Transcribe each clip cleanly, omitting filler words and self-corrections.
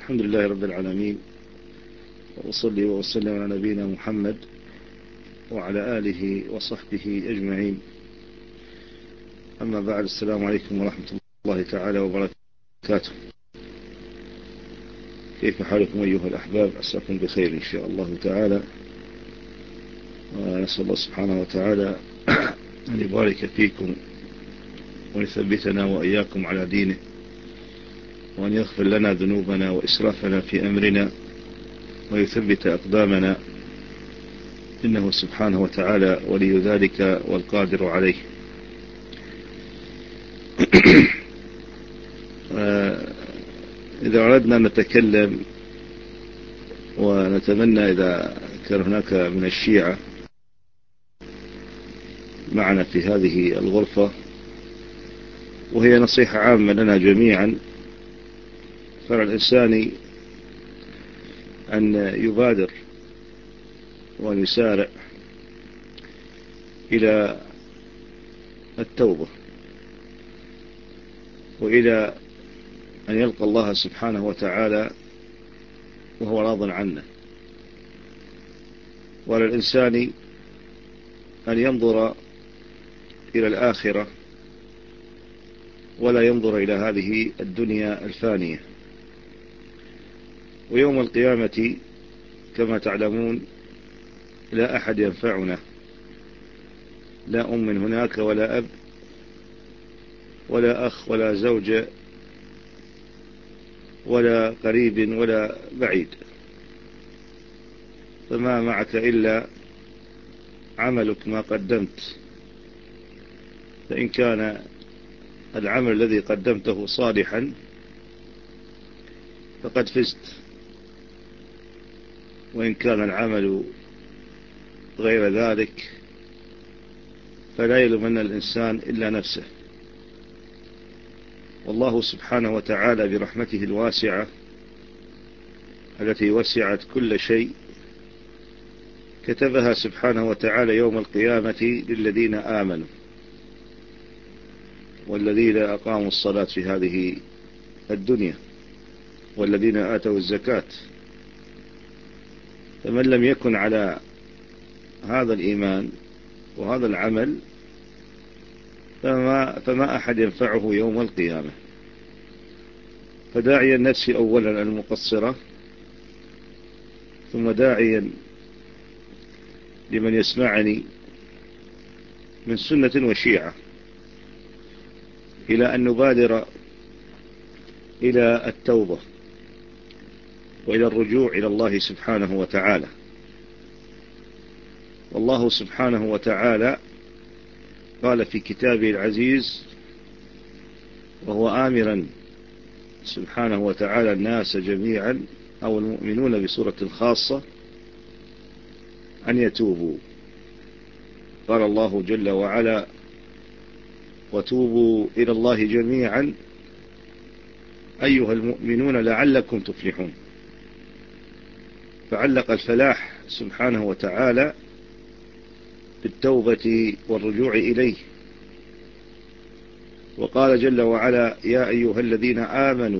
الحمد لله رب العالمين، وأصلي وأسلم على نبينا محمد وعلى آله وصحبه أجمعين. أما بعد، السلام عليكم ورحمة الله تعالى وبركاته. كيف حالكم أيها الأحباب؟ أسأكم بخير إن شاء الله تعالى، ونسأل الله سبحانه وتعالى أن يبارك فيكم ويثبتنا وإياكم على دينه، وأن يغفر لنا ذنوبنا وإسرافنا في أمرنا ويثبت أقدامنا، إنه سبحانه وتعالى ولي ذلك والقادر عليه. إذا أردنا أن نتكلم ونتمنى إذا كان هناك من الشيعة معنا في هذه الغرفة، وهي نصيحة عامة لنا جميعا، فعلى الإنسان أن يبادر وأن يسارع إلى التوبة وإلى أن يلقى الله سبحانه وتعالى وهو راض عنه. وعلى الإنسان أن ينظر إلى الآخرة ولا ينظر إلى هذه الدنيا الفانية. ويوم القيامة كما تعلمون لا أحد ينفعنا، لا أم من هناك ولا أب ولا أخ ولا زوجة ولا قريب ولا بعيد، فما معك إلا عملك ما قدمت. فإن كان العمل الذي قدمته صالحا فقد فزت، وإن كان العمل غير ذلك فلا يلومن الإنسان إلا نفسه. والله سبحانه وتعالى برحمته الواسعة التي وسعت كل شيء كتبها سبحانه وتعالى يوم القيامة للذين آمنوا والذين أقاموا الصلاة في هذه الدنيا والذين آتوا الزكاة. فمن لم يكن على هذا الإيمان وهذا العمل فما أحد ينفعه يوم القيامة. فداعيا نفسي أولا المقصرة، ثم داعيا لمن يسمعني من سنة وشيعة إلى أن نبادر إلى التوبة وإلى الرجوع إلى الله سبحانه وتعالى. والله سبحانه وتعالى قال في كتابه العزيز، وهو آمرا سبحانه وتعالى الناس جميعا أو المؤمنون بصورة خاصة أن يتوبوا. قال الله جل وعلا: وتوبوا إلى الله جميعا أيها المؤمنون لعلكم تفلحون. فعلق الفلاح سبحانه وتعالى بالتوبة والرجوع إليه، وقال جل وعلا: يا أيها الذين آمنوا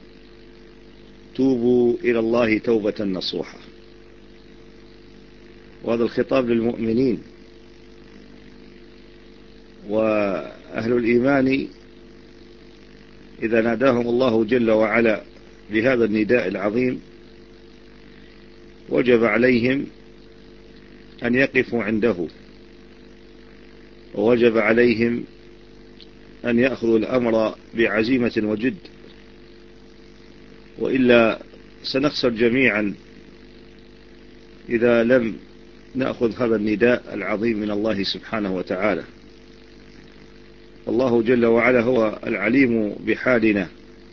توبوا إلى الله توبة نصوحا. وهذا الخطاب للمؤمنين، وأهل الإيمان إذا ناداهم الله جل وعلا بهذا النداء العظيم وجب عليهم أن يقفوا عنده، ووجب عليهم أن يأخذوا الأمر بعزيمة وجد، وإلا سنخسر جميعا إذا لم نأخذ هذا النداء العظيم من الله سبحانه وتعالى. الله جل وعلا هو العليم بحالنا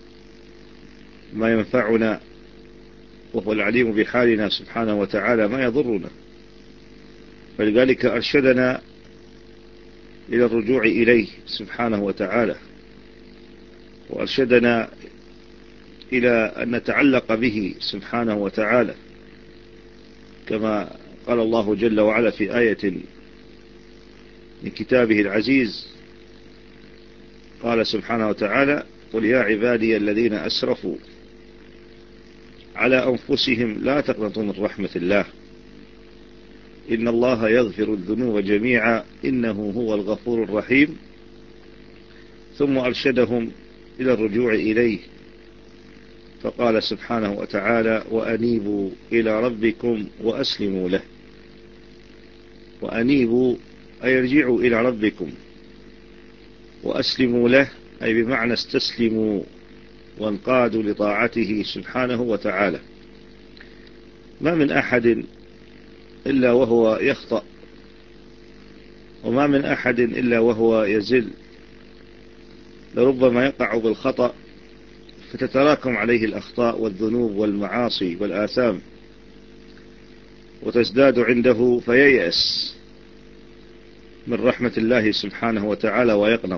ما ينفعنا، وهو العليم بحالنا سبحانه وتعالى ما يضرنا. فلذلك أرشدنا إلى الرجوع إليه سبحانه وتعالى، وأرشدنا إلى أن نتعلق به سبحانه وتعالى، كما قال الله جل وعلا في آية من كتابه العزيز، قال سبحانه وتعالى: قل يا عبادي الذين أسرفوا على أنفسهم لا تقنطوا من رحمة الله إن الله يغفر الذنوب جميعا إنه هو الغفور الرحيم، ثم أرشدهم إلى الرجوع إليه فقال سبحانه وتعالى وأنيبوا إلى ربكم وأسلموا له. وأنيبوا أي ارجعوا إلى ربكم، وأسلموا له أي بمعنى استسلموا وانقادوا لطاعته سبحانه وتعالى. ما من أحد إلا وهو يخطأ، وما من أحد إلا وهو يزل، لربما يقع بالخطأ فتتراكم عليه الأخطاء والذنوب والمعاصي والآثام وتزداد عنده فييأس من رحمة الله سبحانه وتعالى ويقنط.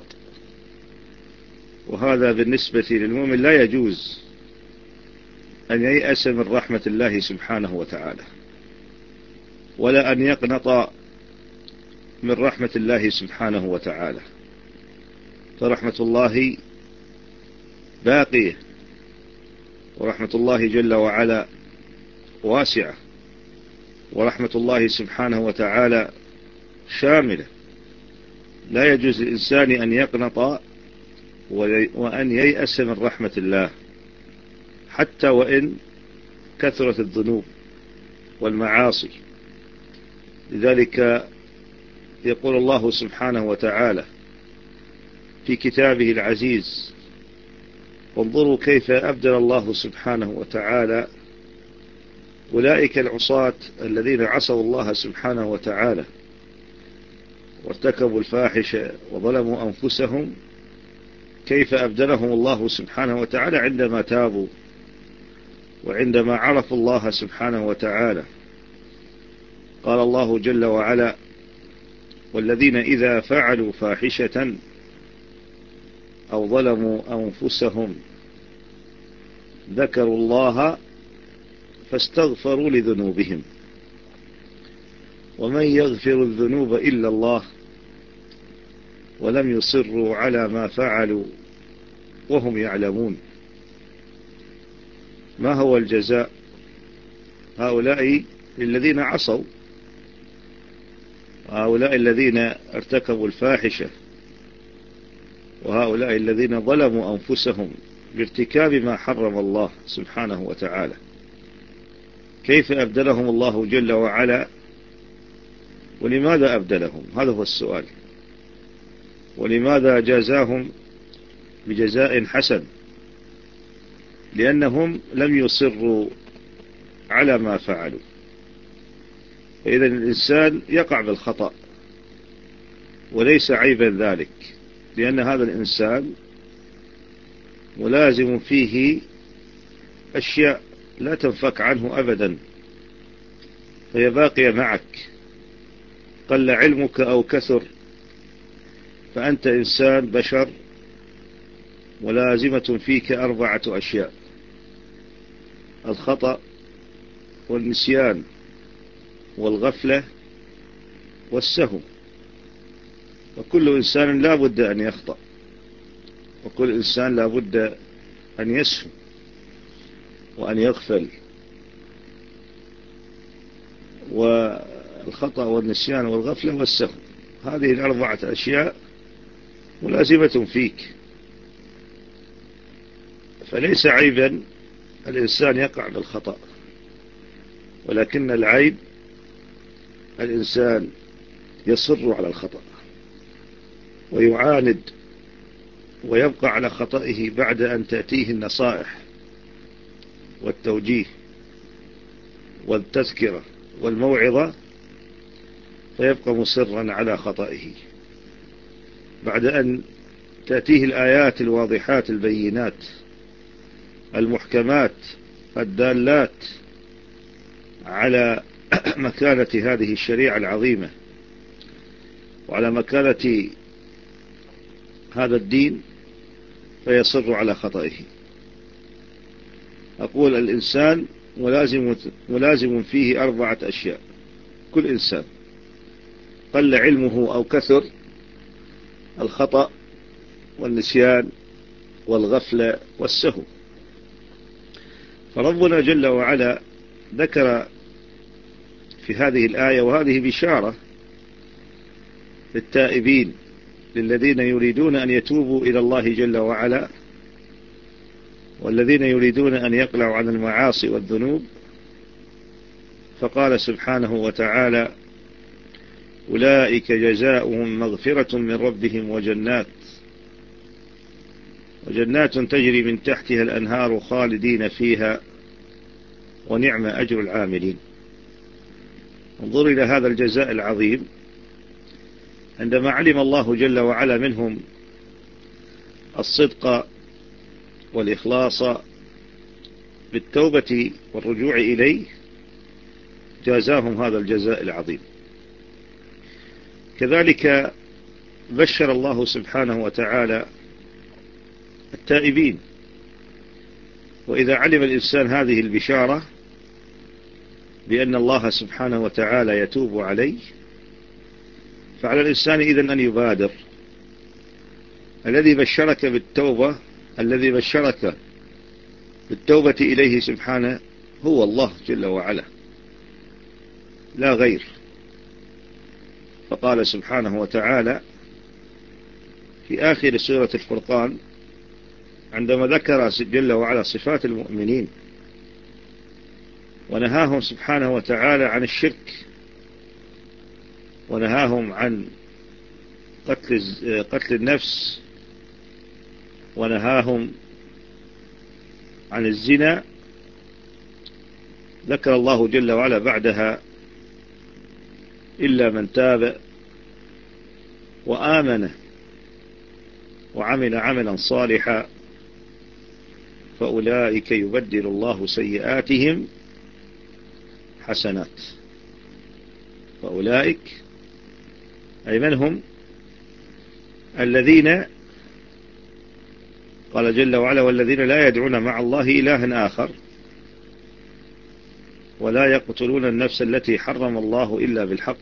وهذا بالنسبة للمؤمن لا يجوز أن ييأس من رحمة الله سبحانه وتعالى، ولا أن يقنط من رحمة الله سبحانه وتعالى، فرحمة الله باقية، ورحمة الله جل وعلا واسعة، ورحمة الله سبحانه وتعالى شاملة. لا يجوز للإنسان أن يقنط وأن ييأس من رحمة الله حتى وإن كثرت الذنوب والمعاصي. لذلك يقول الله سبحانه وتعالى في كتابه العزيز وانظروا كيف أبدل الله سبحانه وتعالى أولئك العصاة الذين عصوا الله سبحانه وتعالى وارتكبوا الفاحشة وظلموا أنفسهم، كيف أبدلهم الله سبحانه وتعالى عندما تابوا وعندما عرفوا الله سبحانه وتعالى. قال الله جل وعلا والذين إذا فعلوا فاحشة أو ظلموا أنفسهم ذكروا الله فاستغفروا لذنوبهم ومن يغفر الذنوب إلا الله ولم يصروا على ما فعلوا وهم يعلمون. ما هو الجزاء؟ هؤلاء الذين عصوا، هؤلاء الذين ارتكبوا الفاحشة، وهؤلاء الذين ظلموا أنفسهم بارتكاب ما حرم الله سبحانه وتعالى، كيف أبدلهم الله جل وعلا؟ ولماذا أبدلهم؟ هذا هو السؤال. ولماذا جازاهم بجزاء حسن؟ لأنهم لم يصروا على ما فعلوا. فإذا الإنسان يقع بالخطأ وليس عيبا ذلك، لأن هذا الإنسان ملازم فيه أشياء لا تنفك عنه أبدا، فهي باقية معك قل علمك أو كثر، فأنت إنسان بشر ملازمة فيك 4 أشياء: الخطأ والنسيان والغفلة والسهو. وكل إنسان لا بد أن يخطأ، وكل إنسان لا بد أن يسهو وأن يغفل. والخطأ والنسيان والغفلة والسهو، هذه 4 أشياء ملازمة فيك، فليس عيبا الإنسان يقع بالخطأ، ولكن العيب الإنسان يصر على الخطأ ويعاند ويبقى على خطئه بعد أن تأتيه النصائح والتوجيه والتذكرة والموعظة، فيبقى مصرا على خطئه بعد أن تأتيه الآيات الواضحات البينات المحكمات الدالات على مكانة هذه الشريعة العظيمة وعلى مكانة هذا الدين، فيصر على خطئه. أقول الإنسان ملازم فيه 4 أشياء، كل إنسان قل علمه أو كثر: الخطأ والنسيان والغفلة والسهو. فربنا جل وعلا ذكر في هذه الآية، وهذه بشارة للتائبين للذين يريدون أن يتوبوا إلى الله جل وعلا، والذين يريدون أن يقلعوا عن المعاصي والذنوب. فقال سبحانه وتعالى: أولئك جزاؤهم مغفرة من ربهم وجنات تجري من تحتها الأنهار خالدين فيها ونعم أجر العاملين. انظر إلى هذا الجزاء العظيم، عندما علم الله جل وعلا منهم الصدق والإخلاص بالتوبة والرجوع إليه، جازاهم هذا الجزاء العظيم. كذلك بشر الله سبحانه وتعالى التائبين، وإذا علم الإنسان هذه البشارة بأن الله سبحانه وتعالى يتوب عليه، فعلى الإنسان إذن أن يبادر. الذي بشرك بالتوبة إليه سبحانه هو الله جل وعلا لا غير. فقال سبحانه وتعالى في آخر سورة الفرقان عندما ذكر جل وعلا صفات المؤمنين ونهاهم سبحانه وتعالى عن الشرك، ونهاهم عن قتل النفس، ونهاهم عن الزنا، ذكر الله جل وعلا بعدها: إلا من تاب وآمن وعمل عملا صالحا فأولئك يبدل الله سيئاتهم حسنات. فأولئك أي من هم؟ الذين قال جل وعلا: والذين لا يدعون مع الله إلها آخر ولا يقتلون النفس التي حرم الله إلا بالحق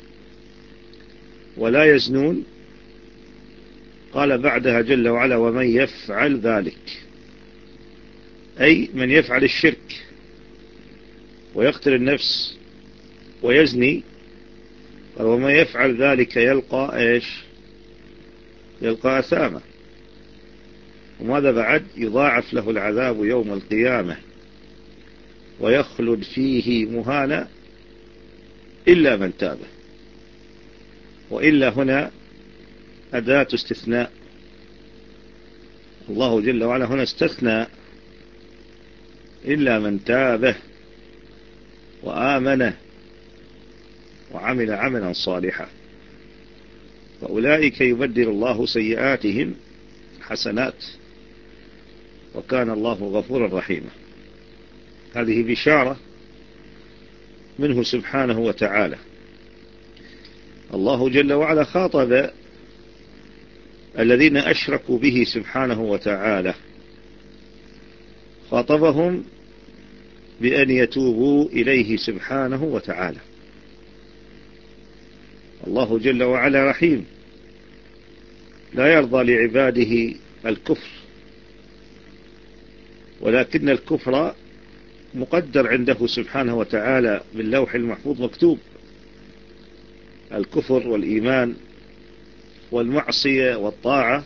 ولا يزنون. قال بعدها جل وعلا: ومن يفعل ذلك، أي من يفعل الشرك ويقتل النفس ويزني. قال: ومن يفعل ذلك يلقى إيش؟ يلقى أثاما. وماذا بعد؟ يضاعف له العذاب يوم القيامة ويخلد فيه مهانا إلا من تاب. وإلا هنا أداة استثناء، الله جل وعلا هنا استثنى إلا من تاب وآمن وعمل عملا صالحا فأولئك يبدل الله سيئاتهم حسنات وكان الله غفورا رحيما. هذه بشارة منه سبحانه وتعالى. الله جل وعلا خاطب الذين أشركوا به سبحانه وتعالى، خاطبهم بأن يتوبوا إليه سبحانه وتعالى. الله جل وعلا رحيم، لا يرضى لعباده الكفر، ولكن الكفر مقدر عنده سبحانه وتعالى باللوح المحفوظ، مكتوب. الكفر والإيمان والمعصية والطاعة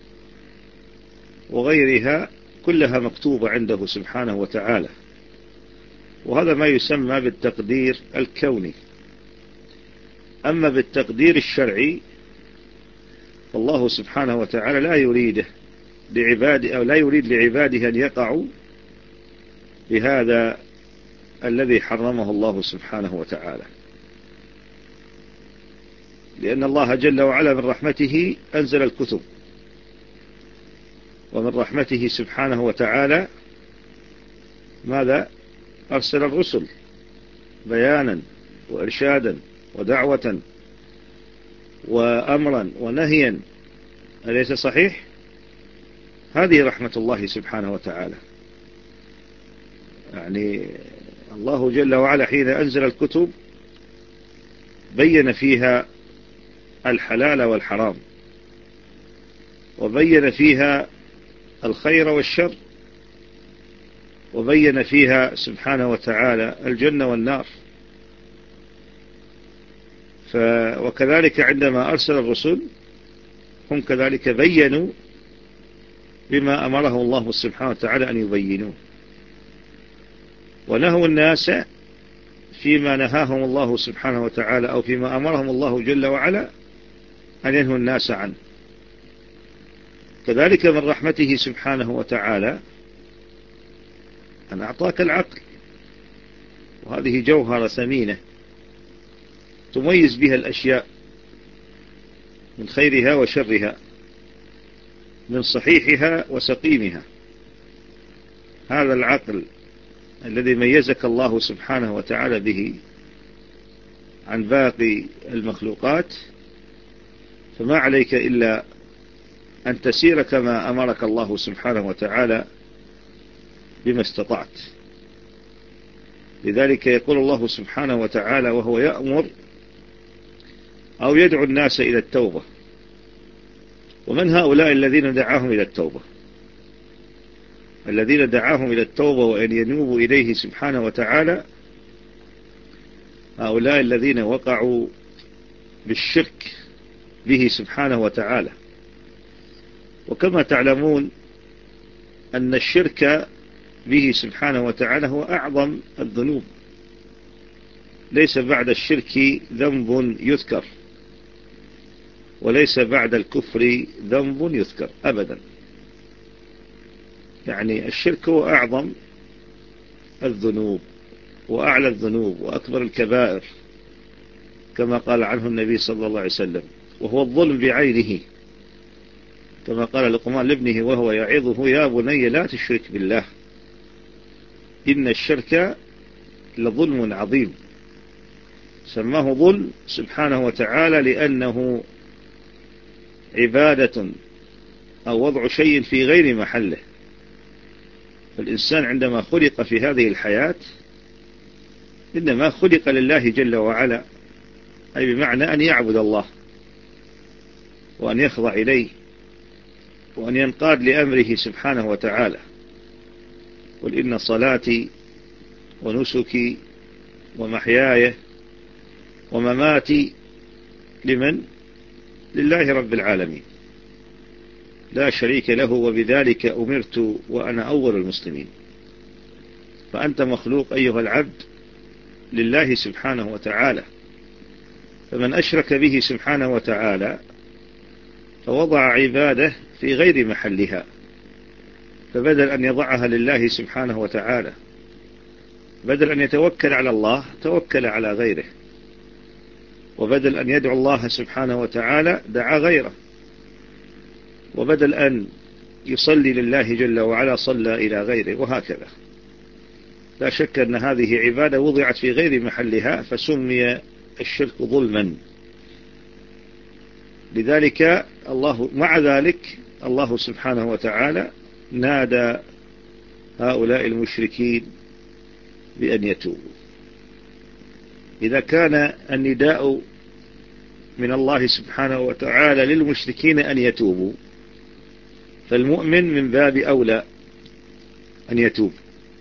وغيرها كلها مكتوبة عنده سبحانه وتعالى، وهذا ما يسمى بالتقدير الكوني. أما بالتقدير الشرعي فالله سبحانه وتعالى لا يريد لعباده أن يقعوا بهذا الذي حرمه الله سبحانه وتعالى، لأن الله جل وعلا من رحمته أنزل الكتب، ومن رحمته سبحانه وتعالى ماذا؟ أرسل الرسل بيانا وإرشادا ودعوة وأمرا ونهيا. أليس صحيح؟ هذه رحمة الله سبحانه وتعالى. يعني الله جل وعلا حين أنزل الكتب بين فيها الحلال والحرام، وبين فيها الخير والشر، وبين فيها سبحانه وتعالى الجنة والنار. وكذلك عندما أرسل الرسل هم كذلك بينوا بما أمره الله سبحانه وتعالى أن يبينوه، ونهوا الناس فيما نهاهم الله سبحانه وتعالى أو فيما أمرهم الله جل وعلا أن ينهوا الناس عنه. كذلك من رحمته سبحانه وتعالى أن أعطاك العقل، وهذه جوهرة ثمينة تميز بها الأشياء من خيرها وشرها، من صحيحها وسقيمها. هذا العقل الذي ميزك الله سبحانه وتعالى به عن باقي المخلوقات، فما عليك إلا أن تسير كما أمرك الله سبحانه وتعالى بما استطعت. لذلك يقول الله سبحانه وتعالى وهو يأمر أو يدعو الناس إلى التوبة: ومن هؤلاء الذين دعاهم إلى التوبة؟ الذين دعاهم إلى التوبة وأن ينوبوا إليه سبحانه وتعالى هؤلاء الذين وقعوا بالشرك به سبحانه وتعالى. وكما تعلمون أن الشرك به سبحانه وتعالى هو أعظم الذنوب، ليس بعد الشرك ذنب يذكر، وليس بعد الكفر ذنب يذكر أبدا. يعني الشرك هو أعظم الذنوب وأعلى الذنوب وأكبر الكبائر، كما قال عنه النبي صلى الله عليه وسلم، وهو الظلم بعينه، كما قال لقمان لابنه وهو يعظه: يا بني لا تشرك بالله إن الشرك لظلم عظيم. سماه ظلم سبحانه وتعالى لأنه عبادة أو وضع شيء في غير محله. فالإنسان عندما خلق في هذه الحياة إنما خلق لله جل وعلا، أي بمعنى أن يعبد الله وأن يخضع إليه وأن ينقاد لأمره سبحانه وتعالى. قل إن صلاتي ونسكي ومحياي ومماتي لمن؟ لله رب العالمين لا شريك له وبذلك أمرت وأنا أول المسلمين. فأنت مخلوق أيها العبد لله سبحانه وتعالى، فمن أشرك به سبحانه وتعالى فوضع عباده في غير محلها، فبدل أن يضعها لله سبحانه وتعالى، بدل أن يتوكل على الله توكل على غيره، وبدل أن يدعو الله سبحانه وتعالى دعا غيره، وبدل أن يصلي لله جل وعلا صلى إلى غيره، وهكذا. لا شك أن هذه عبادة وضعت في غير محلها، فسمي الشرك ظلما. لذلك مع ذلك الله سبحانه وتعالى نادى هؤلاء المشركين بأن يتوبوا. إذا كان النداء من الله سبحانه وتعالى للمشركين أن يتوبوا، فالمؤمن من باب أولى أن يتوب.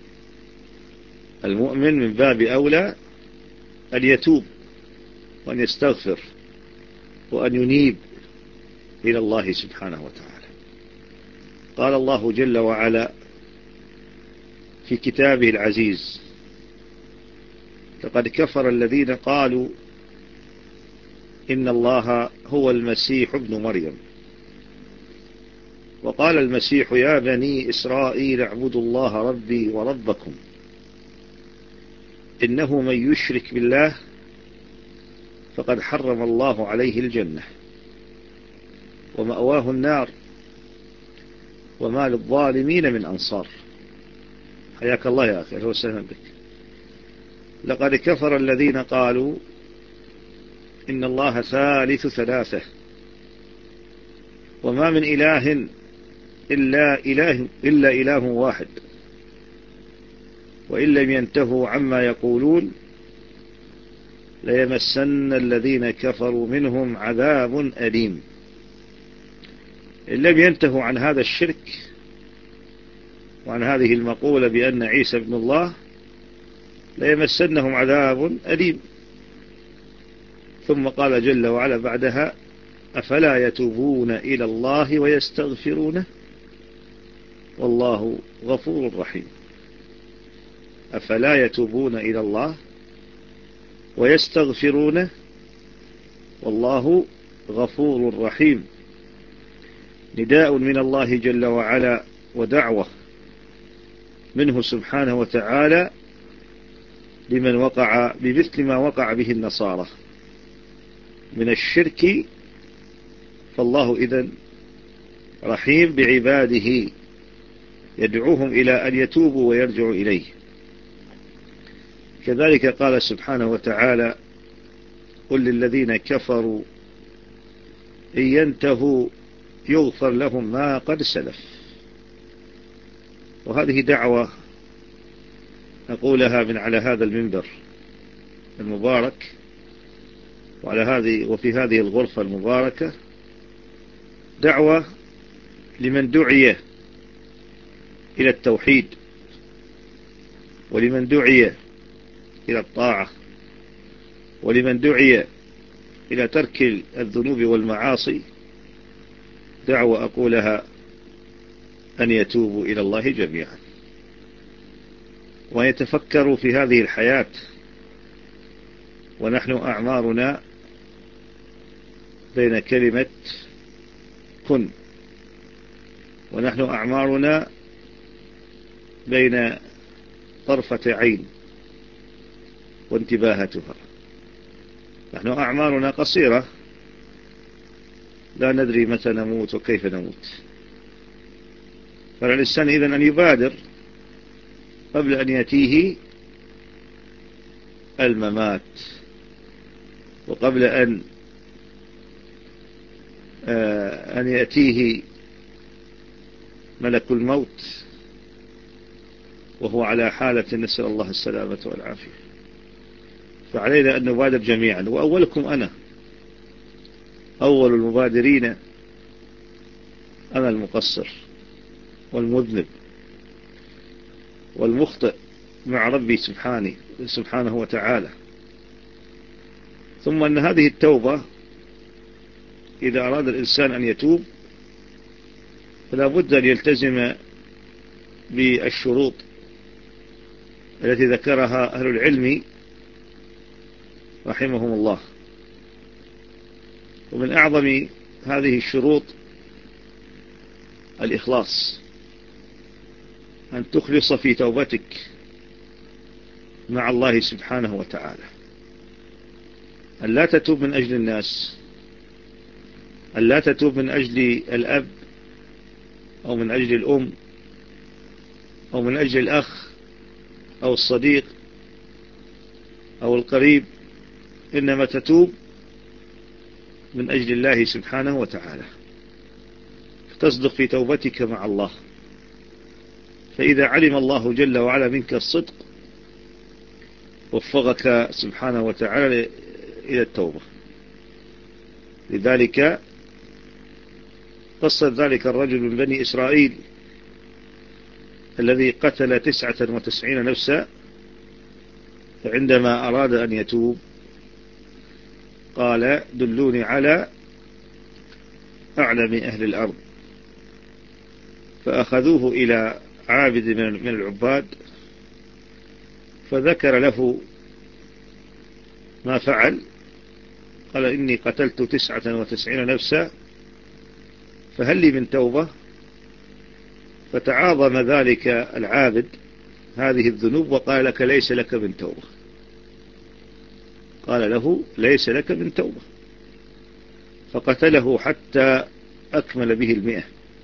المؤمن من باب أولى أن يتوب وأن يستغفر وأن ينيب إلى الله سبحانه وتعالى. قال الله جل وعلا في كتابه العزيز: لقد كفر الذين قالوا إن الله هو المسيح ابن مريم، وقال المسيح يا بني إسرائيل اعبدوا الله ربي وربكم إنه من يشرك بالله فقد حرم الله عليه الجنة ومأواه النار وما للظالمين من أنصار. حياك الله يا أخي، هو سهلا بك. لقد كفر الذين قالوا إن الله ثالث ثلاثة وما من إله إلا إله واحد وإن لم ينتهوا عما يقولون ليمسن الذين كفروا منهم عذاب أليم. إن لم ينتهوا عن هذا الشرك وعن هذه المقولة بأن عيسى ابن الله ليمسنهم عذاب أليم. ثم قال جل وعلا بعدها: أفلا يتوبون إلى الله ويستغفرونه والله غفور رحيم. أفلا يتوبون إلى الله ويستغفرونه والله غفور رحيم. نداء من الله جل وعلا ودعوة منه سبحانه وتعالى لمن وقع بمثل ما وقع به النصارى من الشرك، فالله إذن رحيم بعباده يدعوهم إلى أن يتوبوا ويرجعوا إليه. كذلك قال سبحانه وتعالى: قل للذين كفروا إن ينتهوا يغفر لهم ما قد سلف. وهذه دعوة نقولها من على هذا المنبر المبارك وفي هذه الغرفة المباركة، دعوة لمن دعي إلى التوحيد، ولمن دعي إلى الطاعة، ولمن دعي إلى ترك الذنوب والمعاصي، دعوة أقولها أن يتوبوا إلى الله جميعا ويتفكروا في هذه الحياة، ونحن أعمارنا بين كلمة كن، ونحن أعمارنا بين طرفة عين وانتباهتها. نحن أعمارنا قصيرة، لا ندري متى نموت وكيف نموت. فعلى الإنسان إذن أن يبادر قبل أن يأتيه الممات، وقبل أن يأتيه ملك الموت وهو على حالة نسأل الله السلامة والعافية. فعلينا أن نبادر جميعا، وأولكم أنا، أول المبادرين أنا المقصر والمذنب والمخطئ مع ربي سبحانه وتعالى. ثم أن هذه التوبة إذا أراد الإنسان أن يتوب فلا بد أن يلتزم بالشروط التي ذكرها أهل العلم رحمهم الله. ومن أعظم هذه الشروط الإخلاص، أن تخلص في توبتك مع الله سبحانه وتعالى، أن لا تتوب من أجل الناس، أن لا تتوب من أجل الأب أو من أجل الأم أو من أجل الأخ أو الصديق أو القريب، إنما تتوب من أجل الله سبحانه وتعالى، فتصدق في توبتك مع الله. فإذا علم الله جل وعلا منك الصدق وفقك سبحانه وتعالى إلى التوبة. لذلك قصة ذلك الرجل من بني إسرائيل الذي قتل 99 نفسا، فعندما أراد أن يتوب قال: دلوني على أعلم أهل الأرض. فأخذوه إلى عابد من العباد، فذكر له ما فعل، قال: إني قتلت 99 نفسا فهل لي من توبة؟ فتعاظم ذلك العابد هذه الذنوب وقال: لك ليس لك من توبة. قال له: ليس لك من توبة. فقتله حتى أكمل به 100.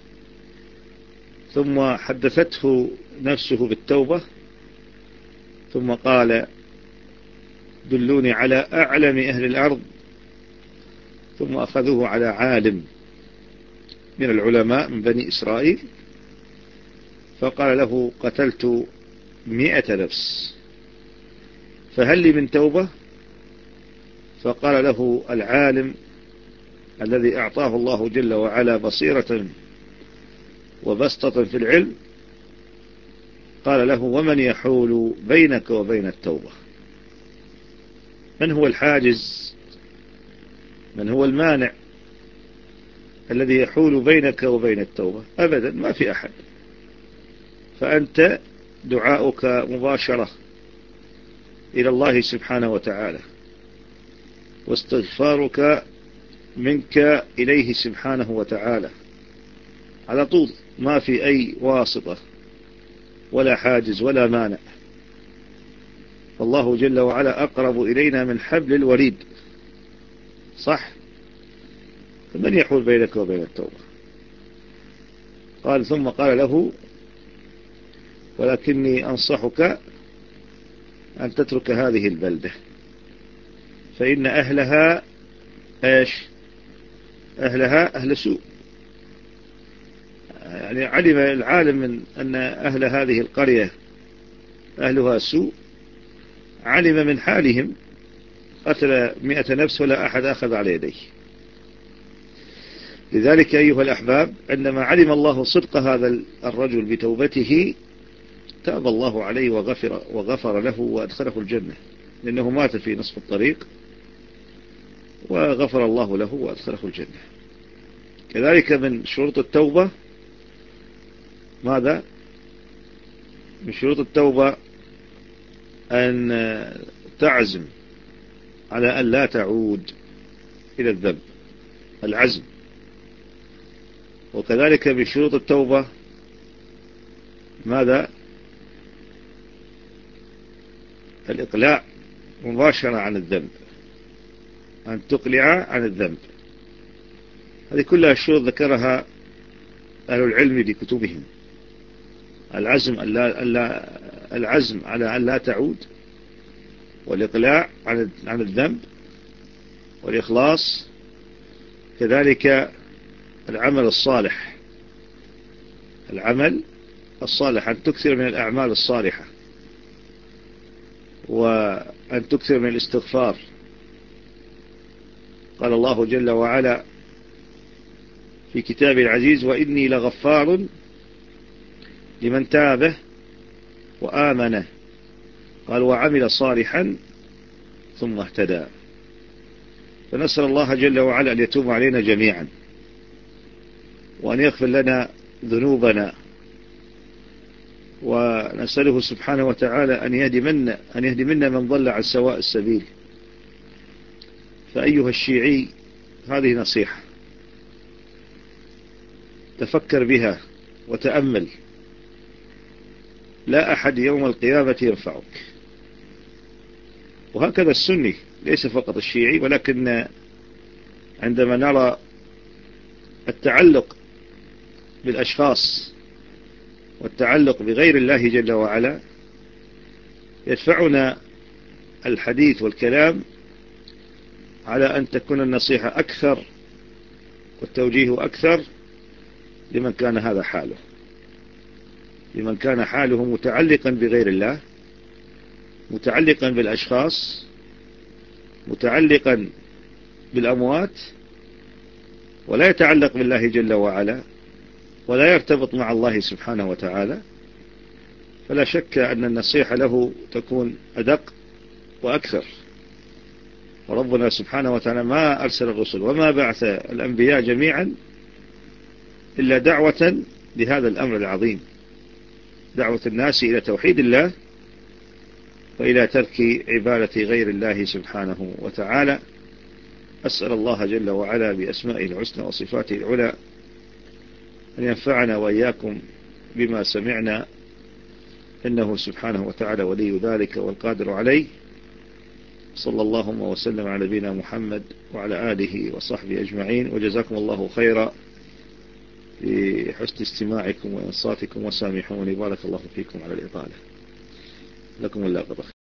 ثم حدثته نفسه بالتوبة، ثم قال: دلوني على أعلم أهل الأرض. ثم أخذوه على عالم من العلماء من بني إسرائيل، فقال له: قتلت 100 نفس فهل لي من توبة؟ فقال له العالم الذي أعطاه الله جل وعلا بصيرة وبسطة في العلم: قال له: ومن يحول بينك وبين التوبة؟ من هو الحاجز؟ من هو المانع الذي يحول بينك وبين التوبة؟ أبدا ما في أحد. فأنت دعاؤك مباشرة إلى الله سبحانه وتعالى، واستغفارك منك إليه سبحانه وتعالى على طول، ما في أي واسطة ولا حاجز ولا مانع. فالله جل وعلا أقرب إلينا من حبل الوريد، صح؟ فمن يحول بينك وبين التوبة؟ قال: ثم قال له: ولكني أنصحك أن تترك هذه البلدة، فإن أهلها إيش؟ أهلها أهل سوء. يعني علم العالم من أن أهل هذه القرية أهلها سوء، علم من حالهم، قتل 100 نفس ولا أحد أخذ على يديه. لذلك أيها الأحباب، عندما علم الله صدق هذا الرجل بتوبته، تاب الله عليه وغفر له وأدخله الجنة، لأنه مات في نصف الطريق، وغفر الله له وأدخله الجنة. كذلك من شروط التوبة ماذا؟ من شروط التوبة أن تعزم على أن لا تعود إلى الذنب، العزم. وكذلك من شروط التوبة ماذا؟ الإقلاع مباشرة عن الذنب، أن تقلع عن الذنب. هذه كلها الشروط ذكرها أهل العلم في كتبهم. العزم على أن لا تعود، والإقلاع عن الذنب، والإخلاص، كذلك العمل الصالح. العمل الصالح، أن تكثر من الأعمال الصالحة، وأن تكثر من الاستغفار. قال الله جل وعلا في كتابه العزيز: وإني لغفار لمن تاب وآمن، قال وعمل صالحا ثم اهتدى. فنسأل الله جل وعلا أن يتوب علينا جميعا، وأن يغفر لنا ذنوبنا، ونسأله سبحانه وتعالى أن يهدي منا من ضل عن سواء السبيل. فأيها الشيعي، هذه نصيحة تفكر بها وتأمل. لا أحد يوم القيامة ينفعك. وهكذا السني، ليس فقط الشيعي، ولكن عندما نرى التعلق بالأشخاص والتعلق بغير الله جل وعلا، يدفعنا الحديث والكلام على أن تكون النصيحة أكثر والتوجيه أكثر لمن كان هذا حاله، لمن كان حاله متعلقا بغير الله، متعلقا بالأشخاص، متعلقا بالأموات، ولا يتعلق بالله جل وعلا، ولا يرتبط مع الله سبحانه وتعالى. فلا شك أن النصيحة له تكون أدق وأكثر. وربنا سبحانه وتعالى ما أرسل الرسل وما بعث الأنبياء جميعا إلا دعوة لهذا الأمر العظيم، دعوة الناس إلى توحيد الله وإلى ترك عبادة غير الله سبحانه وتعالى. أسأل الله جل وعلا بأسمائه الحسنى وصفاته العلى أن ينفعنا وإياكم بما سمعنا، إنه سبحانه وتعالى ولي ذلك والقادر عليه. صلى الله وسلم على نبينا محمد وعلى آله وصحبه أجمعين، وجزاكم الله خيرا لحسن استماعكم وإنصاتكم، وسامحوني، بارك الله فيكم على الإطالة. لكم الله قدر.